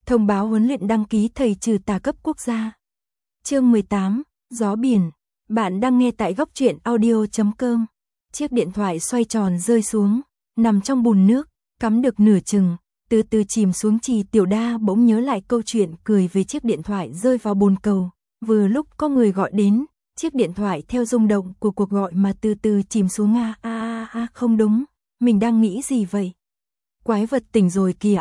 Thông báo huấn luyện đăng ký thầy trừ tà cấp quốc gia. Chương 18, gió biển. Bạn đang nghe tại góc truyện audio.com. Chiếc điện thoại xoay tròn rơi xuống, nằm trong bùn nước, cắm được nửa chừng, từ từ chìm xuống. Trì Tiểu Đa bỗng nhớ lại câu chuyện cười về chiếc điện thoại rơi vào bồn cầu. Vừa lúc có người gọi đến, chiếc điện thoại theo rung động của cuộc gọi mà từ từ chìm xuống. Không đúng, mình đang nghĩ gì vậy? Quái vật tỉnh rồi kìa.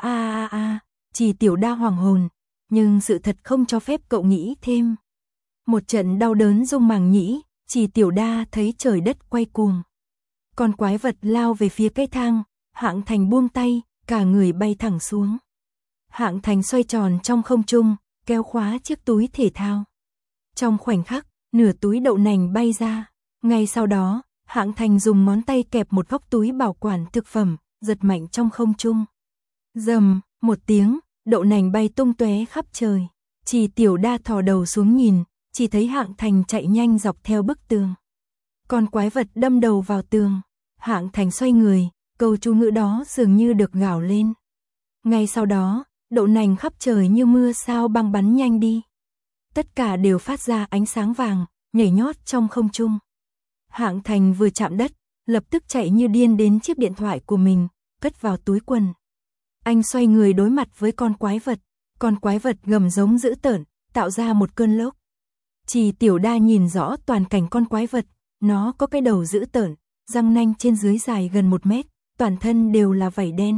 Trì Tiểu Đa hoàng hồn, nhưng sự thật không cho phép cậu nghĩ thêm. Một trận đau đớn rung màng nhĩ, Trì Tiểu Đa thấy trời đất quay cuồng. Con quái vật lao về phía cây thang, Hạng Thành buông tay, cả người bay thẳng xuống. Hạng Thành xoay tròn trong không trung, kéo khóa chiếc túi thể thao. Trong khoảnh khắc, nửa túi đậu nành bay ra. Ngay sau đó, Hạng Thành dùng ngón tay kẹp một góc túi bảo quản thực phẩm, giật mạnh trong không trung. Rầm, một tiếng, đậu nành bay tung tóe khắp trời. Trì Tiểu Đa thò đầu xuống nhìn, chỉ thấy Hạng Thành chạy nhanh dọc theo bức tường. Con quái vật đâm đầu vào tường. Hạng Thành xoay người, câu chú ngữ đó dường như được gào lên. Ngay sau đó, đậu nành khắp trời như mưa sao băng bắn nhanh đi. Tất cả đều phát ra ánh sáng vàng, nhảy nhót trong không trung. Hạng Thành vừa chạm đất, lập tức chạy như điên đến chiếc điện thoại của mình, cất vào túi quần. Anh xoay người đối mặt với con quái vật gầm giống dữ tợn, tạo ra một cơn lốc. Trì Tiểu Đa nhìn rõ toàn cảnh con quái vật, nó có cái đầu dữ tợn, răng nanh trên dưới dài gần 1 mét, toàn thân đều là vảy đen.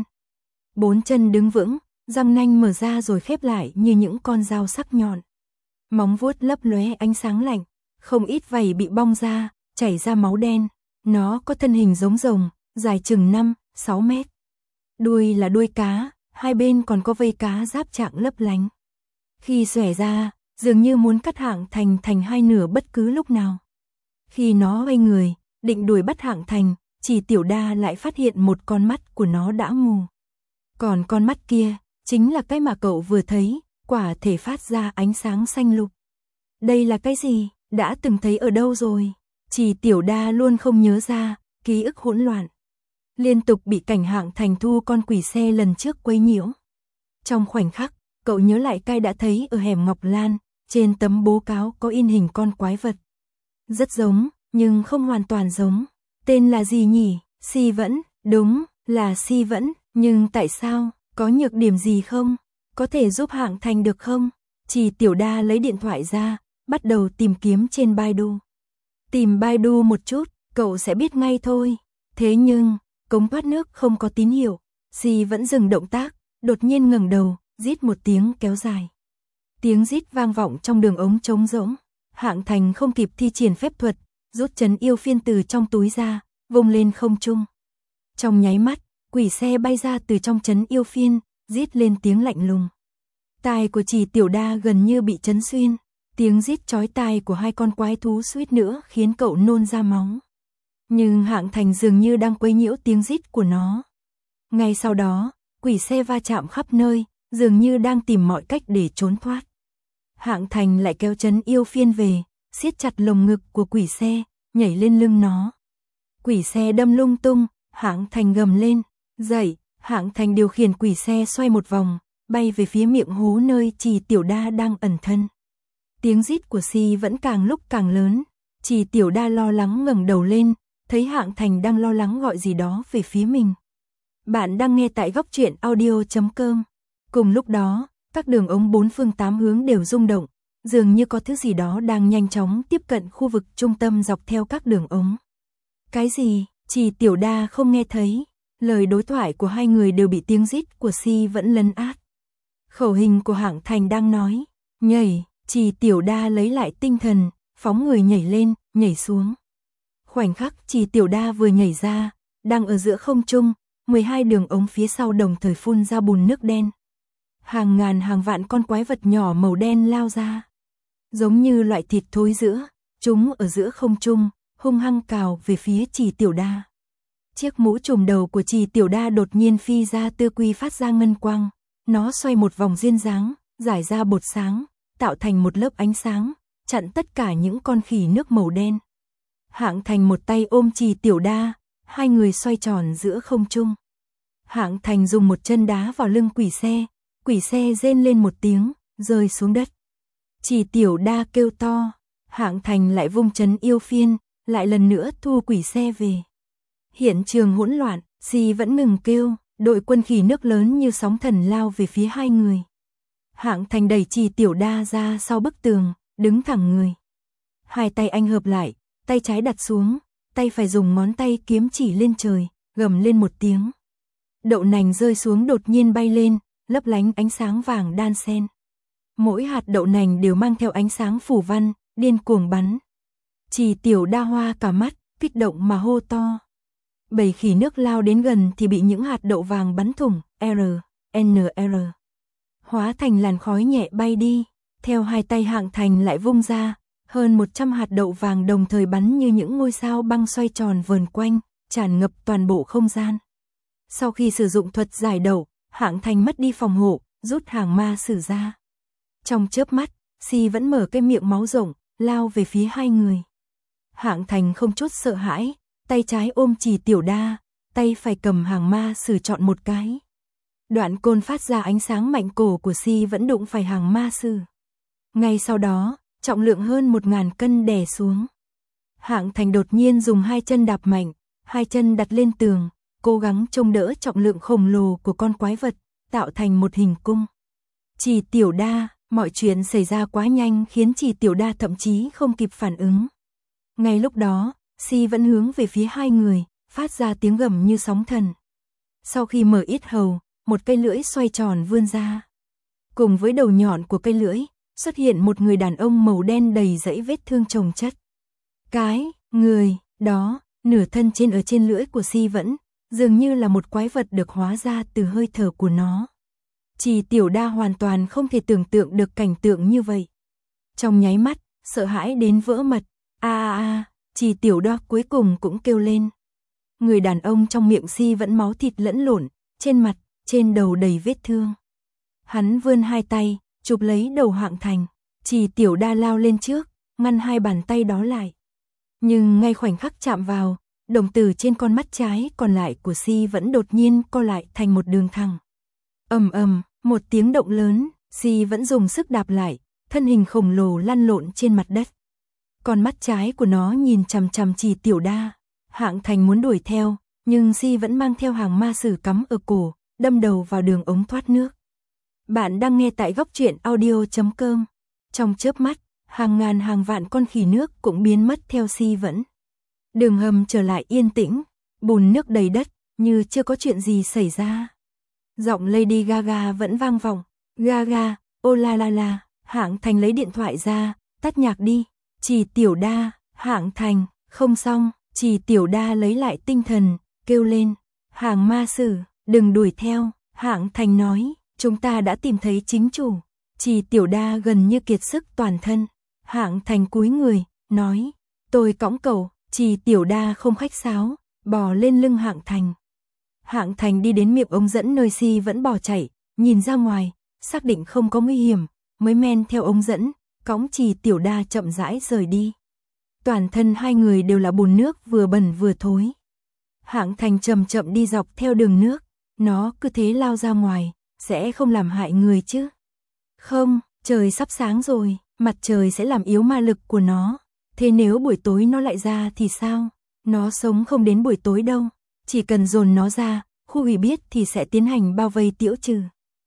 4 chân đứng vững, răng nanh mở ra rồi khép lại như những con dao sắc nhọn. Móng vuốt lấp lóe ánh sáng lạnh, không ít vảy bị bong ra, chảy ra máu đen. Nó có thân hình giống rồng, dài chừng 5-6 mét. Đuôi là đuôi cá, hai bên còn có vây cá giáp trạng lấp lánh. Khi xòe ra, dường như muốn cắt Hạng Thành thành hai nửa bất cứ lúc nào. Khi nó quay người, định đuổi bắt Hạng Thành, Trì Tiểu Đa lại phát hiện một con mắt của nó đã mù. Còn con mắt kia, chính là cái mà cậu vừa thấy, quả thể phát ra ánh sáng xanh lục. Đây là cái gì? Đã từng thấy ở đâu rồi? Trì Tiểu Đa luôn không nhớ ra, ký ức hỗn loạn. Liên tục bị cảnh Hạng Thành thu con quỷ xe lần trước quấy nhiễu. Trong khoảnh khắc, cậu nhớ lại cái đã thấy ở hẻm Ngọc Lan, trên tấm bố cáo có in hình con quái vật. Rất giống, nhưng không hoàn toàn giống. Tên là gì nhỉ? Si Vẫn, đúng, là Si Vẫn, nhưng tại sao? Có nhược điểm gì không? Có thể giúp Hạng Thành được không? Trì Tiểu Đa lấy điện thoại ra, bắt đầu tìm kiếm trên Baidu. Tìm Baidu một chút, cậu sẽ biết ngay thôi. Thế nhưng, cống thoát nước không có tín hiệu. Si Vẫn dừng động tác, đột nhiên ngẩng đầu, rít một tiếng kéo dài. Tiếng rít vang vọng trong đường ống trống rỗng. Hạng Thành không kịp thi triển phép thuật, rút trấn yêu phiên từ trong túi ra, vung lên không trung. Trong nháy mắt, quỷ xe bay ra từ trong trấn yêu phiên, rít lên tiếng lạnh lùng. Tai của Trì Tiểu Đa gần như bị chấn xuyên. Tiếng rít chói tai của hai con quái thú suýt nữa khiến cậu nôn ra máu. Nhưng Hạng Thành dường như đang quấy nhiễu tiếng rít của nó. Ngay sau đó, quỷ xe va chạm khắp nơi, dường như đang tìm mọi cách để trốn thoát. Hạng Thành lại kéo trấn yêu phiên về, siết chặt lồng ngực của quỷ xe, nhảy lên lưng nó. Quỷ xe đâm lung tung, Hạng Thành gầm lên, dậy. Hạng Thành điều khiển quỷ xe xoay một vòng, bay về phía miệng hố nơi Trì Tiểu Đa đang ẩn thân. Tiếng rít của Si vẫn càng lúc càng lớn. Trì Tiểu Đa lo lắng ngẩng đầu lên, thấy Hạng Thành đang lo lắng gọi gì đó về phía mình. Bạn đang nghe tại góc truyện audio.com. Cùng lúc đó, các đường ống 4 phương 8 hướng đều rung động, dường như có thứ gì đó đang nhanh chóng tiếp cận khu vực trung tâm dọc theo các đường ống. Cái gì? Trì Tiểu Đa không nghe thấy. Lời đối thoại của hai người đều bị tiếng rít của Si vẫn lấn át. Khẩu hình của Hạng Thành đang nói, nhảy. Trì Tiểu Đa lấy lại tinh thần, phóng người nhảy lên, nhảy xuống. Khoảnh khắc Trì Tiểu Đa vừa nhảy ra, đang ở giữa không trung, 12 đường ống phía sau đồng thời phun ra bùn nước đen. Hàng ngàn hàng vạn con quái vật nhỏ màu đen lao ra. Giống như loại thịt thối rữa, chúng ở giữa không trung, hung hăng cào về phía Trì Tiểu Đa. Chiếc mũ trùm đầu của Trì Tiểu Đa đột nhiên phi ra tư quy phát ra ngân quang. Nó xoay một vòng duyên dáng, giải ra bột sáng, tạo thành một lớp ánh sáng, chặn tất cả những con khỉ nước màu đen. Hạng Thành một tay ôm Trì Tiểu Đa, hai người xoay tròn giữa không trung. Hạng Thành dùng một chân đá vào lưng quỷ xe, quỷ xe rên lên một tiếng, rơi xuống đất. Chỉ Tiểu Đa kêu to, Hạng Thành lại vung trấn yêu phiên, lại lần nữa thu quỷ xe về. Hiện trường hỗn loạn, Si vẫn ngừng kêu, đội quân khỉ nước lớn như sóng thần lao về phía hai người. Hạng Thành đẩy Chỉ Tiểu Đa ra sau bức tường, đứng thẳng người. Hai tay anh hợp lại, tay trái đặt xuống, tay phải dùng ngón tay kiếm chỉ lên trời, gầm lên một tiếng. Đậu nành rơi xuống đột nhiên bay lên, lấp lánh ánh sáng vàng đan xen. Mỗi hạt đậu nành đều mang theo ánh sáng phù văn, điên cuồng bắn. Chỉ Tiểu Đa hoa cả mắt, kích động mà hô to. Bầy khỉ nước lao đến gần thì bị những hạt đậu vàng bắn thủng, NR. Hóa thành làn khói nhẹ bay đi, theo hai tay Hạng Thành lại vung ra, hơn 100 hạt đậu vàng đồng thời bắn như những ngôi sao băng xoay tròn vờn quanh, tràn ngập toàn bộ không gian. Sau khi sử dụng thuật giải đậu, Hạng Thành mất đi phòng hộ, rút hàng ma sử ra. Trong chớp mắt, Si vẫn mở cái miệng máu rộng, lao về phía hai người. Hạng Thành không chút sợ hãi, tay trái ôm Chỉ Tiểu Đa, tay phải cầm hàng ma sử chọn một cái. Đoạn côn phát ra ánh sáng mạnh, cổ của Si vẫn đụng phải hàng ma sử. Ngay sau đó, trọng lượng hơn 1000 cân đè xuống. Hạng Thành đột nhiên dùng hai chân đạp mạnh, hai chân đặt lên tường, cố gắng chống đỡ trọng lượng khổng lồ của con quái vật, tạo thành một hình cung. Chỉ Tiểu Đa, mọi chuyện xảy ra quá nhanh khiến Chỉ Tiểu Đa thậm chí không kịp phản ứng. Ngay lúc đó, Si vẫn hướng về phía hai người, phát ra tiếng gầm như sóng thần. Sau khi mở yết hầu, một cây lưỡi xoay tròn vươn ra. Cùng với đầu nhọn của cây lưỡi, xuất hiện một người đàn ông màu đen đầy dãy vết thương chồng chất. Cái người đó, nửa thân trên ở trên lưỡi của Si vẫn dường như là một quái vật được hóa ra từ hơi thở của nó. Chỉ Tiểu Đa hoàn toàn không thể tưởng tượng được cảnh tượng như vậy. Trong nháy mắt, sợ hãi đến vỡ mật. Chỉ Tiểu Đa cuối cùng cũng kêu lên. Người đàn ông trong miệng Si vẫn máu thịt lẫn lộn, trên mặt, trên đầu đầy vết thương. Hắn vươn hai tay, chụp lấy đầu Hạng Thành. Chỉ Tiểu Đa lao lên trước, ngăn hai bàn tay đó lại. Nhưng ngay khoảnh khắc chạm vào, đồng tử trên con mắt trái còn lại của Si vẫn đột nhiên co lại thành một đường thẳng. Ầm, một tiếng động lớn, Si vẫn dùng sức đạp lại, thân hình khổng lồ lăn lộn trên mặt đất. Con mắt trái của nó nhìn chằm chằm Chỉ Tiểu Đa. Hạng Thành muốn đuổi theo, nhưng Si vẫn mang theo hàng ma sử cắm ở cổ, đâm đầu vào đường ống thoát nước. Bạn đang nghe tại góc truyện audio.com. Trong chớp mắt, hàng ngàn hàng vạn con khỉ nước cũng biến mất theo Si vẫn. Đường hầm trở lại yên tĩnh, bùn nước đầy đất, như chưa có chuyện gì xảy ra. Giọng Lady Gaga vẫn vang vọng. Gaga, oh la la la. Hạng Thành lấy điện thoại ra, tắt nhạc đi. Chỉ Tiểu Đa, Hạng Thành, không xong. Chỉ Tiểu Đa lấy lại tinh thần, kêu lên. Hàng ma sử, đừng đuổi theo. Hạng Thành nói, chúng ta đã tìm thấy chính chủ. Chỉ Tiểu Đa gần như kiệt sức toàn thân. Hạng Thành cúi người, nói, tôi cõng cậu. Chỉ Tiểu Đa không khách sáo, bò lên lưng Hạng Thành. Hạng Thành đi đến miệng ống dẫn nơi Si vẫn bỏ chạy, nhìn ra ngoài, xác định không có nguy hiểm, mới men theo ống dẫn, cõng Chỉ Tiểu Đa chậm rãi rời đi. Toàn thân hai người đều là bùn nước vừa bẩn vừa thối. Hạng Thành chậm chậm đi dọc theo đường nước, nó cứ thế lao ra ngoài, sẽ không làm hại người chứ? Không, trời sắp sáng rồi, mặt trời sẽ làm yếu ma lực của nó. Thế nếu buổi tối nó lại ra thì sao? Nó sống không đến buổi tối đâu. Chỉ cần dồn nó ra, khu ủy biết thì sẽ tiến hành bao vây tiễu trừ.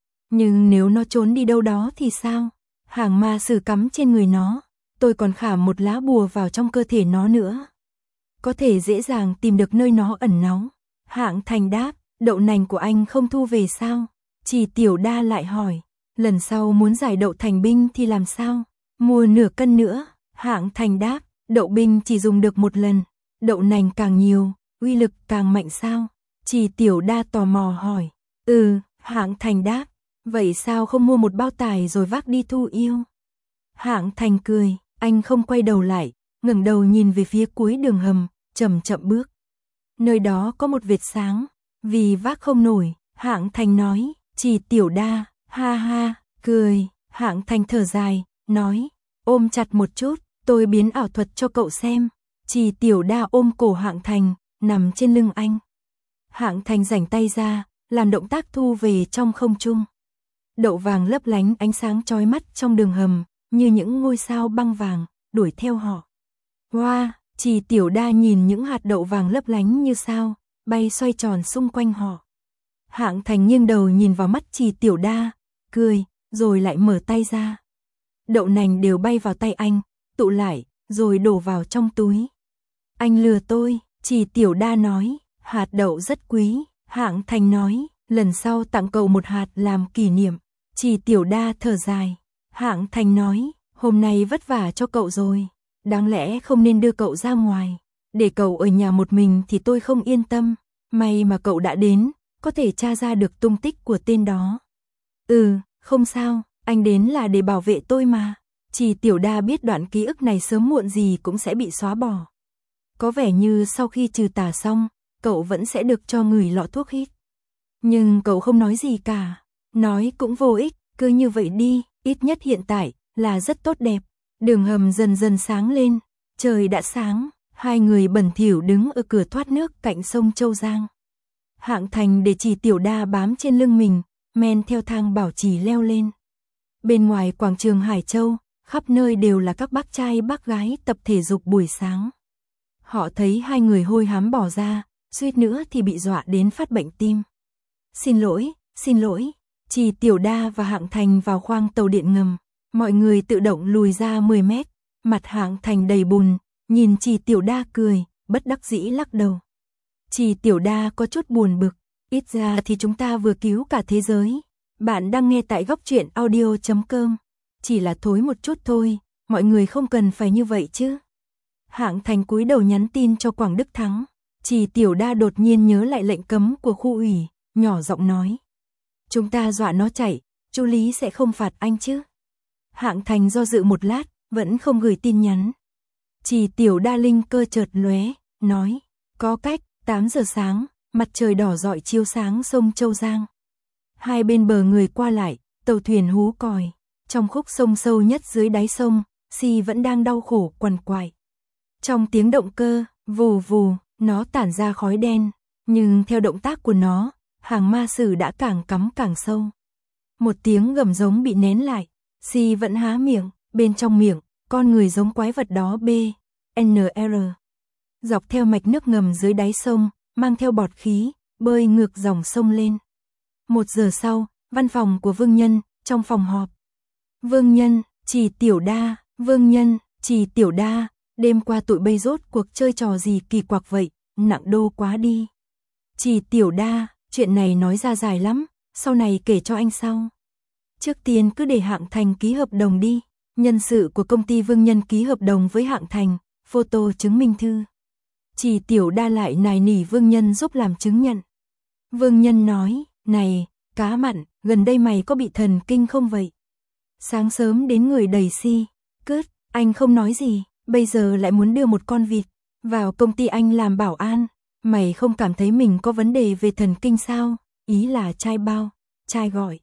Nhưng nếu nó trốn đi đâu đó thì sao? Hàng ma sử cắm trên người nó, tôi còn khả một lá bùa vào trong cơ thể nó nữa. Có thể dễ dàng tìm được nơi nó ẩn náu. Hạng Thành đáp, đậu nành của anh không thu về sao? Chỉ Tiểu Đa lại hỏi, lần sau muốn giải đậu thành binh thì làm sao? Mua nửa cân nữa. Hạng Thành đáp, đậu binh chỉ dùng được một lần, đậu nành càng nhiều, uy lực càng mạnh sao? Chỉ Tiểu Đa tò mò hỏi. Hạng Thành đáp, vậy sao không mua một bao tải rồi vác đi thu yêu? Hạng Thành cười, anh không quay đầu lại, ngẩng đầu nhìn về phía cuối đường hầm, chậm chậm bước. Nơi đó có một vệt sáng, vì vác không nổi, Hạng Thành nói. Chỉ Tiểu Đa, ha ha, cười. Hạng Thành thở dài, nói, ôm chặt một chút, tôi biến ảo thuật cho cậu xem. Chỉ Tiểu Đa ôm cổ Hạng Thành, nằm trên lưng anh. Hạng Thành rảnh tay ra, làm động tác thu về trong không trung. đậu vàng lấp lánh ánh sáng chói mắt trong đường hầm, như những ngôi sao băng vàng, đuổi theo họ. Hoa, Trì Tiểu Đa nhìn những hạt đậu vàng lấp lánh như sao, bay xoay tròn xung quanh họ. Hạng Thành nghiêng đầu nhìn vào mắt Trì Tiểu Đa, cười, rồi lại mở tay ra. Đậu nành đều bay vào tay anh, tụ lại, rồi đổ vào trong túi. Anh lừa tôi, Trì Tiểu Đa nói, hạt đậu rất quý. Hạng Thành nói, lần sau tặng cậu một hạt làm kỷ niệm. Trì Tiểu Đa thở dài. Hạng Thành nói, hôm nay vất vả cho cậu rồi, đáng lẽ không nên đưa cậu ra ngoài. Để cậu ở nhà một mình thì tôi không yên tâm. May mà cậu đã đến, có thể tra ra được tung tích của tên đó. Không sao, anh đến là để bảo vệ tôi mà. Trì Tiểu Đa biết đoạn ký ức này sớm muộn gì cũng sẽ bị xóa bỏ. Có vẻ như sau khi trừ tà xong, cậu vẫn sẽ được cho người lọ thuốc hít. Nhưng cậu không nói gì cả. Nói cũng vô ích, cứ như vậy đi, ít nhất hiện tại là rất tốt đẹp. Đường hầm dần dần sáng lên, trời đã sáng, hai người bẩn thỉu đứng ở cửa thoát nước cạnh sông Châu Giang. Hạng Thành để Trì Tiểu Đa bám trên lưng mình, men theo thang bảo trì leo lên. Bên ngoài quảng trường Hải Châu, khắp nơi đều là các bác trai bác gái tập thể dục buổi sáng. Họ thấy hai người hôi hám bỏ ra, suýt nữa thì bị dọa đến phát bệnh tim. Xin lỗi, Trì Tiểu Đa và Hạng Thành vào khoang tàu điện ngầm. Mọi người tự động lùi ra 10 mét, mặt Hạng Thành đầy bùn, nhìn Trì Tiểu Đa cười, bất đắc dĩ lắc đầu. Trì Tiểu Đa có chút buồn bực, ít ra thì chúng ta vừa cứu cả thế giới. Bạn đang nghe tại Góc Truyện Audio.com. Chỉ là thối một chút thôi, mọi người không cần phải như vậy chứ. Hạng Thành cúi đầu nhắn tin cho Quảng Đức Thắng. Trì Tiểu Đa đột nhiên nhớ lại lệnh cấm của khu ủy, nhỏ giọng nói. Chúng ta dọa nó chạy, chú Lý sẽ không phạt anh chứ. Hạng Thành do dự một lát, vẫn không gửi tin nhắn. Trì Tiểu Đa linh cơ chợt lóe, nói. Có cách, 8 giờ sáng, mặt trời đỏ rọi chiếu sáng sông Châu Giang. Hai bên bờ người qua lại, tàu thuyền hú còi. Trong khúc sông sâu nhất dưới đáy sông, Si vẫn đang đau khổ quằn quại. Trong tiếng động cơ, vù vù, nó tản ra khói đen, nhưng theo động tác của nó, hàng ma sử đã càng cắm càng sâu. Một tiếng gầm giống bị nén lại, Si vẫn há miệng, bên trong miệng, con người giống quái vật đó BNR. Dọc theo mạch nước ngầm dưới đáy sông, mang theo bọt khí, bơi ngược dòng sông lên. 1 giờ sau, văn phòng của Vương Nhân, trong phòng họp. Vương Nhân, Trì Tiểu Đa, Vương Nhân, Trì Tiểu Đa, đêm qua tụi bay rốt cuộc chơi trò gì kỳ quặc vậy, nặng đô quá đi. Trì Tiểu Đa, chuyện này nói ra dài lắm, sau này kể cho anh sau. Trước tiên cứ để Hạng Thành ký hợp đồng đi. Nhân sự của công ty Vương Nhân ký hợp đồng với Hạng Thành, photo chứng minh thư. Trì Tiểu Đa lại nài nỉ Vương Nhân giúp làm chứng nhận. Vương Nhân nói, này, cá mặn, gần đây mày có bị thần kinh không vậy? Sáng sớm đến người đầy Si, cứt, anh không nói gì, bây giờ lại muốn đưa một con vịt vào công ty anh làm bảo an. Mày không cảm thấy mình có vấn đề về thần kinh sao? Ý là trai bao, trai gọi.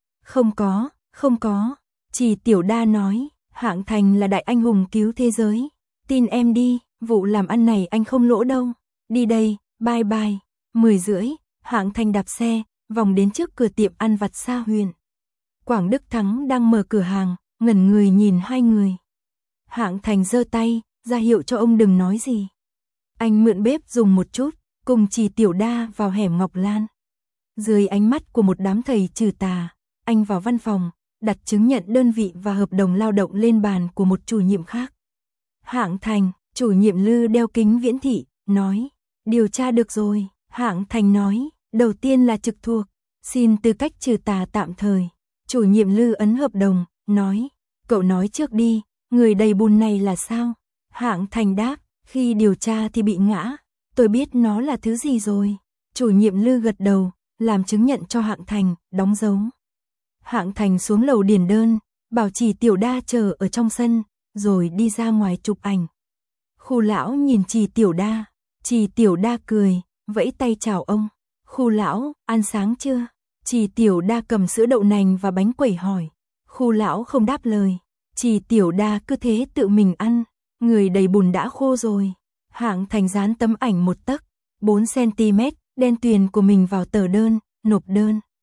Không có. Trì Tiểu Đa nói, Hạng Thành là đại anh hùng cứu thế giới. Tin em đi, vụ làm ăn này anh không lỗ đâu. Đi đây, bye bye. 10:30, Hạng Thành đạp xe, vòng đến trước cửa tiệm ăn vặt Sa Huyền. Quảng Đức Thắng đang mở cửa hàng, ngẩn người nhìn hai người. Hạng Thành giơ tay, ra hiệu cho ông đừng nói gì. Anh mượn bếp dùng một chút, cùng Trì Tiểu Đa vào hẻm Ngọc Lan. Dưới ánh mắt của một đám thầy trừ tà, anh vào văn phòng, đặt chứng nhận đơn vị và hợp đồng lao động lên bàn của một chủ nhiệm khác. Hạng Thành, chủ nhiệm Lư đeo kính viễn thị, nói, điều tra được rồi. Hạng Thành nói, đầu tiên là trực thuộc, xin tư cách trừ tà tạm thời. Chủ nhiệm Lư ấn hợp đồng, nói, cậu nói trước đi, người đầy bùn này là sao? Hạng Thành đáp, khi điều tra thì bị ngã, tôi biết nó là thứ gì rồi. Chủ nhiệm Lư gật đầu, làm chứng nhận cho Hạng Thành, đóng dấu. Hạng Thành xuống lầu điền đơn, bảo Trì Tiểu Đa chờ ở trong sân, rồi đi ra ngoài chụp ảnh. Khu lão nhìn Trì Tiểu Đa, Trì Tiểu Đa cười, vẫy tay chào ông. Khu lão, ăn sáng chưa? Trì Tiểu Đa cầm sữa đậu nành và bánh quẩy hỏi. Khu lão không đáp lời. Trì Tiểu Đa cứ thế tự mình ăn, người đầy bùn đã khô rồi. Hạng Thành dán tấm ảnh 1 tấc, 4 cm, đen tuyền của mình vào tờ đơn, nộp đơn.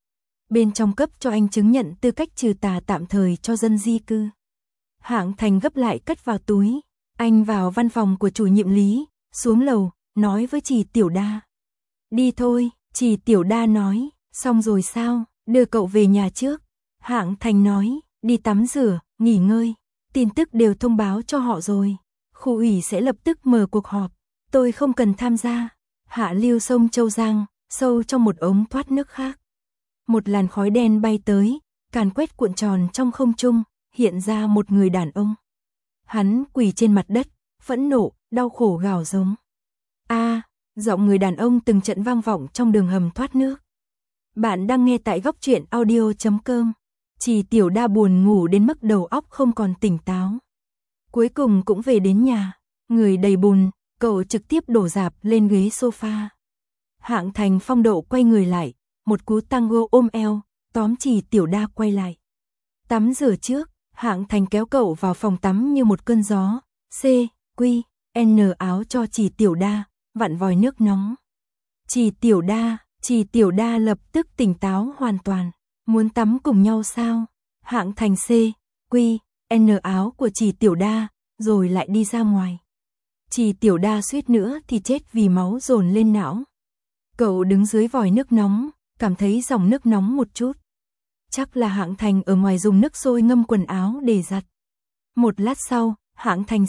bên trong cấp cho anh chứng nhận tư cách trừ tà tạm thời cho dân di cư. Hạng Thành gấp lại cất vào túi, anh vào văn phòng của chủ nhiệm Lý, xuống lầu, nói với Trì Tiểu Đa. Đi thôi, Trì Tiểu Đa nói, xong rồi sao, đưa cậu về nhà trước. Hạng Thành nói, đi tắm rửa, nghỉ ngơi, tin tức đều thông báo cho họ rồi. Khu ủy sẽ lập tức mở cuộc họp, tôi không cần tham gia. Hạ lưu sông Châu Giang, sâu trong một ống thoát nước khác. Một làn khói đen bay tới, càn quét cuộn tròn trong không trung, hiện ra một người đàn ông. Hắn quỳ trên mặt đất, phẫn nộ, đau khổ gào giống. Giọng người đàn ông từng trận vang vọng trong đường hầm thoát nước. Bạn đang nghe tại góc truyện audio.com. Trì Tiểu Đa buồn ngủ đến mức đầu óc không còn tỉnh táo. Cuối cùng cũng về đến nhà, người đầy bùn, cậu trực tiếp đổ rạp lên ghế sofa. Hạng Thành phong độ quay người lại, một cú tango ôm eo, tóm Trì Tiểu Đa quay lại. Tắm rửa trước, Hạng Thành kéo cậu vào phòng tắm như một cơn gió, N áo cho Trì Tiểu Đa, vặn vòi nước nóng. Trì Tiểu Đa lập tức tỉnh táo hoàn toàn, muốn tắm cùng nhau sao? Hạng Thành N áo của Trì Tiểu Đa, rồi lại đi ra ngoài. Trì Tiểu Đa suýt nữa thì chết vì máu dồn lên não. Cậu đứng dưới vòi nước nóng, cảm thấy dòng nước nóng một chút. Chắc là Hạng Thành ở ngoài dùng nước sôi ngâm quần áo để giặt. Một lát sau, Hạng Thành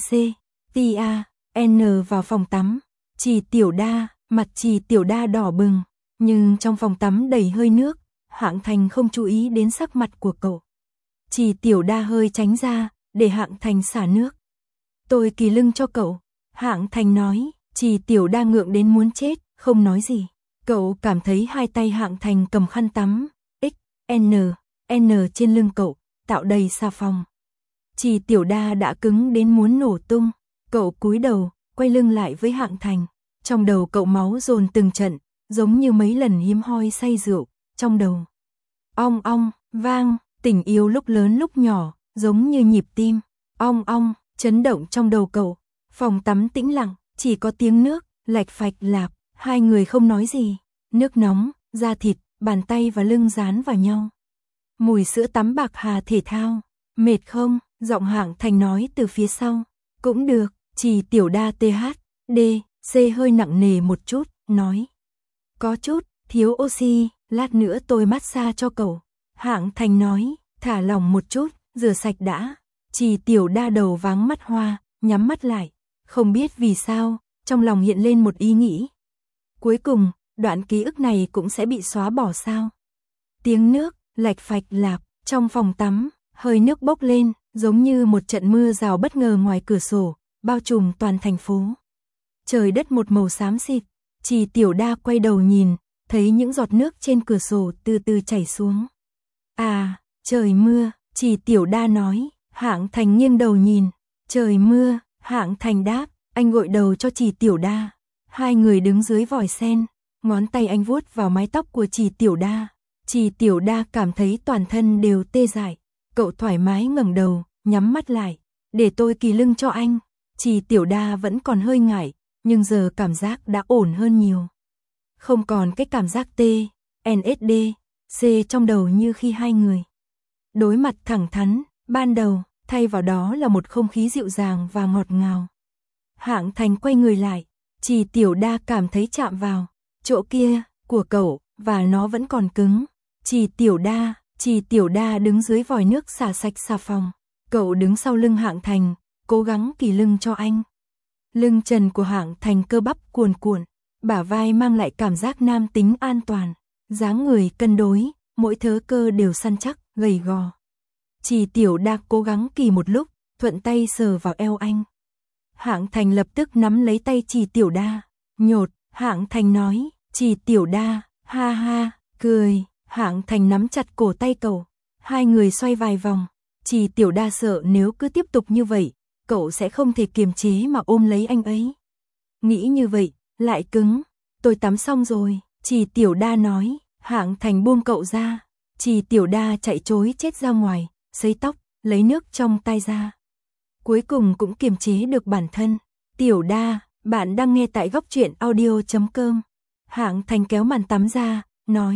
N vào phòng tắm. Trì Tiểu Đa, mặt Trì Tiểu Đa đỏ bừng, nhưng trong phòng tắm đầy hơi nước, Hạng Thành không chú ý đến sắc mặt của cậu. Trì Tiểu Đa hơi tránh ra, để Hạng Thành xả nước. Tôi kỳ lưng cho cậu, Hạng Thành nói. Trì Tiểu Đa ngượng đến muốn chết, không nói gì. Cậu cảm thấy hai tay Hạng Thành cầm khăn tắm, N trên lưng cậu, tạo đầy xà phòng. Trì Tiểu Đa đã cứng đến muốn nổ tung, cậu cúi đầu, quay lưng lại với Hạng Thành. Trong đầu cậu máu dồn từng trận, giống như mấy lần hiếm hoi say rượu, trong đầu. Ong ong, vang, tình yêu lúc lớn lúc nhỏ, giống như nhịp tim. Ong ong, chấn động trong đầu cậu. Phòng tắm tĩnh lặng, chỉ có tiếng nước, lạch phạch lạp, hai người không nói gì. Nước nóng, da thịt, bàn tay và lưng dán vào nhau. Mùi sữa tắm bạc hà thể thao. Mệt không? Giọng Hạng Thành nói từ phía sau. Cũng được, Trì Tiểu Đa C hơi nặng nề một chút, nói. Có chút, thiếu oxy, lát nữa tôi massage cho cậu. Hạng Thành nói, thả lỏng một chút, rửa sạch đã. Trì Tiểu Đa đầu váng mắt hoa, nhắm mắt lại. Không biết vì sao, trong lòng hiện lên một ý nghĩ. Cuối cùng, đoạn ký ức này cũng sẽ bị xóa bỏ sao? Tiếng nước, lạch phạch lạp, trong phòng tắm, hơi nước bốc lên, giống như một trận mưa rào bất ngờ ngoài cửa sổ, bao trùm toàn thành phố. Trời đất một màu xám xịt, Trì Tiểu Đa quay đầu nhìn, thấy những giọt nước trên cửa sổ từ từ chảy xuống. Trời mưa, Trì Tiểu Đa nói. Hạng Thành nghiêng đầu nhìn, trời mưa, Hạng Thành đáp, anh gội đầu cho Trì Tiểu Đa. Hai người đứng dưới vòi sen, ngón tay anh vuốt vào mái tóc của Trì Tiểu Đa. Trì Tiểu Đa cảm thấy toàn thân đều tê dại, cậu thoải mái ngẩng đầu, nhắm mắt lại, để tôi kỳ lưng cho anh. Trì Tiểu Đa vẫn còn hơi ngại, nhưng giờ cảm giác đã ổn hơn nhiều. Không còn cái cảm giác C trong đầu như khi hai người đối mặt thẳng thắn, ban đầu, thay vào đó là một không khí dịu dàng và ngọt ngào. Hạng Thành quay người lại, Trì Tiểu Đa cảm thấy chạm vào chỗ kia của cậu, và nó vẫn còn cứng. Trì Tiểu Đa đứng dưới vòi nước xả sạch xà phòng. Cậu đứng sau lưng Hạng Thành, cố gắng kỳ lưng cho anh. Lưng trần của Hạng Thành cơ bắp cuồn cuộn, bả vai mang lại cảm giác nam tính an toàn, dáng người cân đối, mỗi thớ cơ đều săn chắc, gầy gò. Trì Tiểu Đa cố gắng kỳ một lúc, thuận tay sờ vào eo anh. Hạng Thành lập tức nắm lấy tay Trì Tiểu Đa, nhột. Hạng Thành nói, Trì Tiểu Đa, ha ha, cười. Hạng Thành nắm chặt cổ tay cậu, hai người xoay vài vòng. Trì Tiểu Đa sợ nếu cứ tiếp tục như vậy, cậu sẽ không thể kiềm chế mà ôm lấy anh ấy. Nghĩ như vậy, lại cứng. Tôi tắm xong rồi, Trì Tiểu Đa nói. Hạng Thành buông cậu ra. Trì Tiểu Đa chạy trối chết ra ngoài, sấy tóc, lấy nước trong tay ra. Cuối cùng cũng kiềm chế được bản thân. Tiểu Đa, bạn đang nghe tại góc truyện audio.com. Hạng Thành kéo màn tắm ra, nói.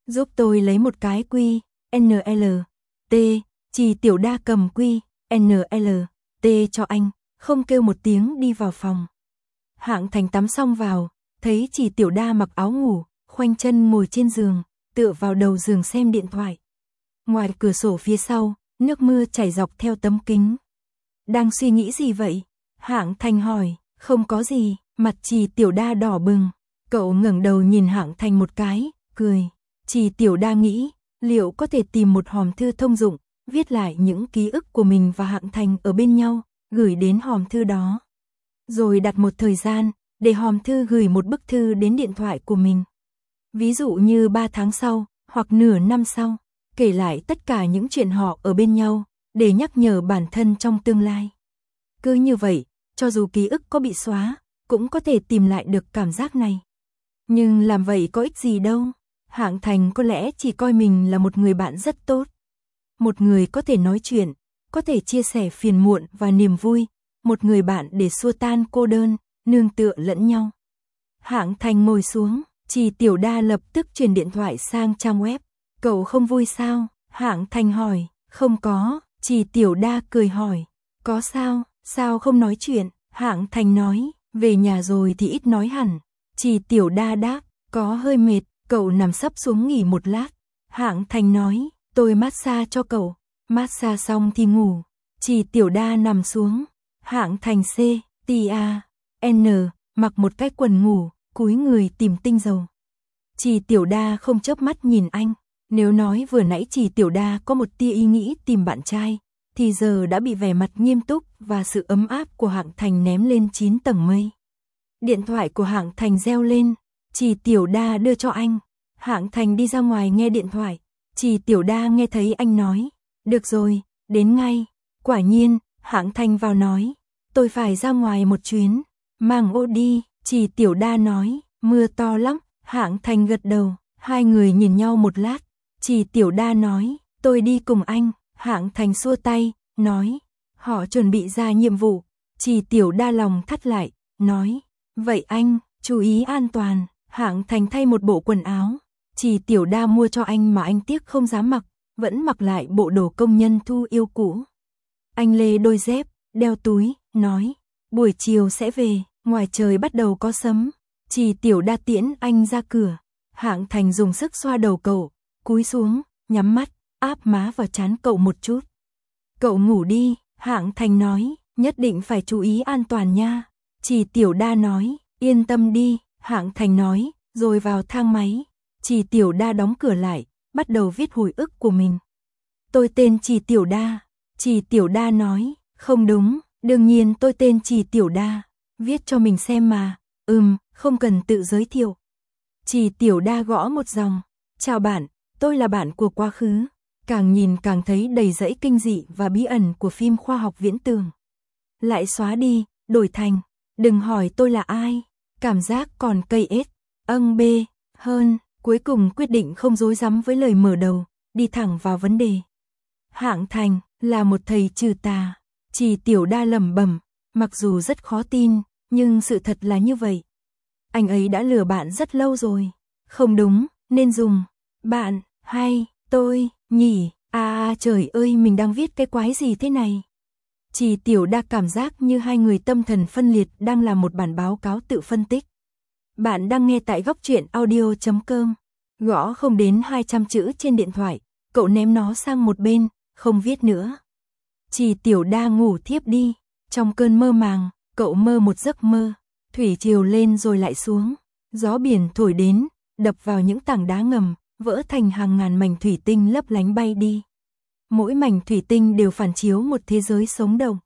Giúp tôi lấy một cái quy, NL, T, Trì Tiểu Đa cầm quy, NL, T cho anh, không kêu một tiếng đi vào phòng. Hạng Thành tắm xong vào, thấy Trì Tiểu Đa mặc áo ngủ, khoanh chân ngồi trên giường, tựa vào đầu giường xem điện thoại. Ngoài cửa sổ phía sau, nước mưa chảy dọc theo tấm kính. Đang suy nghĩ gì vậy? Hạng Thành hỏi. Không có gì, mặt Trì Tiểu Đa đỏ bừng. Cậu ngẩng đầu nhìn Hạng Thành một cái, cười. Trì Tiểu Đa nghĩ, liệu có thể tìm một hòm thư thông dụng, viết lại những ký ức của mình và Hạng Thành ở bên nhau, gửi đến hòm thư đó. Rồi đặt một thời gian, để hòm thư gửi một bức thư đến điện thoại của mình. Ví dụ như 3 tháng sau, hoặc nửa năm sau, kể lại tất cả những chuyện họ ở bên nhau, để nhắc nhở bản thân trong tương lai. Cứ như vậy, cho dù ký ức có bị xóa, cũng có thể tìm lại được cảm giác này. Nhưng làm vậy có ích gì đâu. Hạng Thành có lẽ chỉ coi mình là một người bạn rất tốt. Một người có thể nói chuyện, có thể chia sẻ phiền muộn và niềm vui. Một người bạn để xua tan cô đơn, nương tựa lẫn nhau. Hạng Thành ngồi xuống, Trì Tiểu Đa lập tức truyền điện thoại sang trang web. Cậu không vui sao? Hạng Thành hỏi. Không có, Trì Tiểu Đa cười hỏi. Có sao? Sao không nói chuyện? Hạng Thành nói. Về nhà rồi thì ít nói hẳn. Trì Tiểu Đa đáp. Có hơi mệt, cậu nằm sấp xuống nghỉ một lát. Hạng Thành nói. Tôi massage cho cậu. Massage xong thì ngủ. Trì Tiểu Đa nằm xuống. Hạng Thành C, T A, N, mặc một cái quần ngủ, cúi người tìm tinh dầu. Trì Tiểu Đa không chớp mắt nhìn anh. Nếu nói vừa nãy Trì Tiểu Đa có một tia ý nghĩ tìm bạn trai, thì giờ đã bị vẻ mặt nghiêm túc và sự ấm áp của Hạng Thành ném lên 9 tầng mây. Điện thoại của Hạng Thành reo lên, Trì Tiểu Đa đưa cho anh. Hạng Thành đi ra ngoài nghe điện thoại. Trì Tiểu Đa nghe thấy anh nói, được rồi, đến ngay. Quả nhiên, Hạng Thành vào nói, tôi phải ra ngoài một chuyến. Mang ô đi, Trì Tiểu Đa nói, mưa to lắm. Hạng Thành gật đầu, hai người nhìn nhau một lát. Trì Tiểu Đa nói, tôi đi cùng anh. Hạng Thành xua tay, nói, họ chuẩn bị ra nhiệm vụ. Trì Tiểu Đa lòng thắt lại, nói, vậy anh, chú ý an toàn. Hạng Thành thay một bộ quần áo. Trì Tiểu Đa mua cho anh mà anh tiếc không dám mặc, vẫn mặc lại bộ đồ công nhân thu yêu cũ. Anh lê đôi dép, đeo túi, nói, buổi chiều sẽ về, ngoài trời bắt đầu có sấm. Trì Tiểu Đa tiễn anh ra cửa. Hạng Thành dùng sức xoa đầu cậu, cúi xuống, nhắm mắt, áp má vào trán cậu một chút. Cậu ngủ đi, Hạng Thành nói, nhất định phải chú ý an toàn nha. Trì Tiểu Đa nói, yên tâm đi, Hạng Thành nói, rồi vào thang máy. Trì Tiểu Đa đóng cửa lại, bắt đầu viết hồi ức của mình. Tôi tên Trì Tiểu Đa. Trì Tiểu Đa nói, không đúng, đương nhiên tôi tên Trì Tiểu Đa. Viết cho mình xem mà, không cần tự giới thiệu. Trì Tiểu Đa gõ một dòng, chào bạn, tôi là bạn của quá khứ. Càng nhìn càng thấy đầy rẫy kinh dị và bí ẩn của phim khoa học viễn tưởng. Lại xóa đi, đổi thành, đừng hỏi tôi là ai, cảm giác còn cây ết, B, hơn, cuối cùng quyết định không dối rắm với lời mở đầu, đi thẳng vào vấn đề. Hạng Thành là một thầy trừ tà. Trì Tiểu Đa lẩm bẩm, mặc dù rất khó tin, nhưng sự thật là như vậy. Anh ấy đã lừa bạn rất lâu rồi. Không đúng, nên dùng bạn hay tôi nhỉ? Trời ơi, mình đang viết cái quái gì thế này? Trì Tiểu Đa cảm giác như hai người tâm thần phân liệt đang làm một bản báo cáo tự phân tích. Bạn đang nghe tại Góc Truyện Audio.com. Gõ không đến 200 chữ trên điện thoại, cậu ném nó sang một bên, không viết nữa. Trì Tiểu Đa ngủ thiếp đi. Trong cơn mơ màng, cậu mơ một giấc mơ. Thủy triều lên rồi lại xuống. Gió biển thổi đến, đập vào những tảng đá ngầm, vỡ thành hàng ngàn mảnh thủy tinh lấp lánh bay đi. Mỗi mảnh thủy tinh đều phản chiếu một thế giới sống động.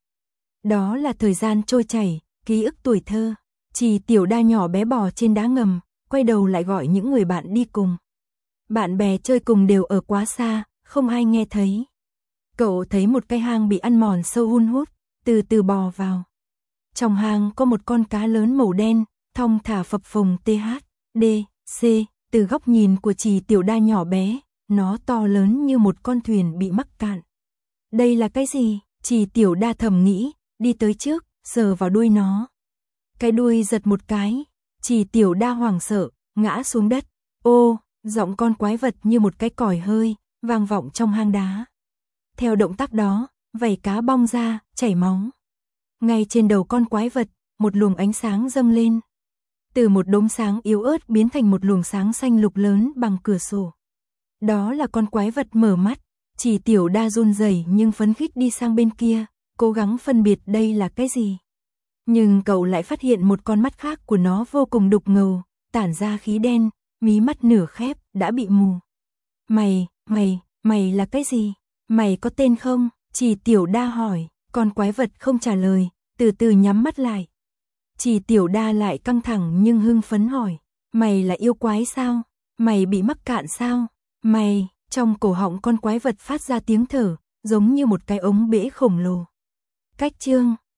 Đó là thời gian trôi chảy, ký ức tuổi thơ. Trì Tiểu Đa nhỏ bé bò trên đá ngầm, quay đầu lại gọi những người bạn đi cùng. Bạn bè chơi cùng đều ở quá xa, không ai nghe thấy. Cậu thấy một cái hang bị ăn mòn sâu hun hút, từ từ bò vào. Trong hang có một con cá lớn màu đen, thong thả phập phồng THDC. Từ góc nhìn của Trì Tiểu Đa nhỏ bé, nó to lớn như một con thuyền bị mắc cạn. Đây là cái gì? Trì Tiểu Đa thầm nghĩ, đi tới trước, sờ vào đuôi nó. Cái đuôi giật một cái, Trì Tiểu Đa hoảng sợ, ngã xuống đất. Ô, Giọng con quái vật như một cái còi hơi, vang vọng trong hang đá. Theo động tác đó, vảy cá bong ra, chảy máu. Ngay trên đầu con quái vật, một luồng ánh sáng dâng lên. Từ một đốm sáng yếu ớt biến thành một luồng sáng xanh lục lớn bằng cửa sổ. Đó là con quái vật mở mắt, Chỉ Tiểu Đa run rẩy nhưng phấn khích đi sang bên kia, cố gắng phân biệt đây là cái gì. Nhưng cậu lại phát hiện một con mắt khác của nó vô cùng đục ngầu, tản ra khí đen, mí mắt nửa khép, đã bị mù. Mày là cái gì? Mày có tên không? Chỉ Tiểu Đa hỏi, con quái vật không trả lời, từ từ nhắm mắt lại. Chỉ Tiểu Đa lại căng thẳng nhưng hưng phấn hỏi, mày là yêu quái sao? Mày bị mắc cạn sao? Trong cổ họng con quái vật phát ra tiếng thở, giống như một cái ống bể khổng lồ. Cách chương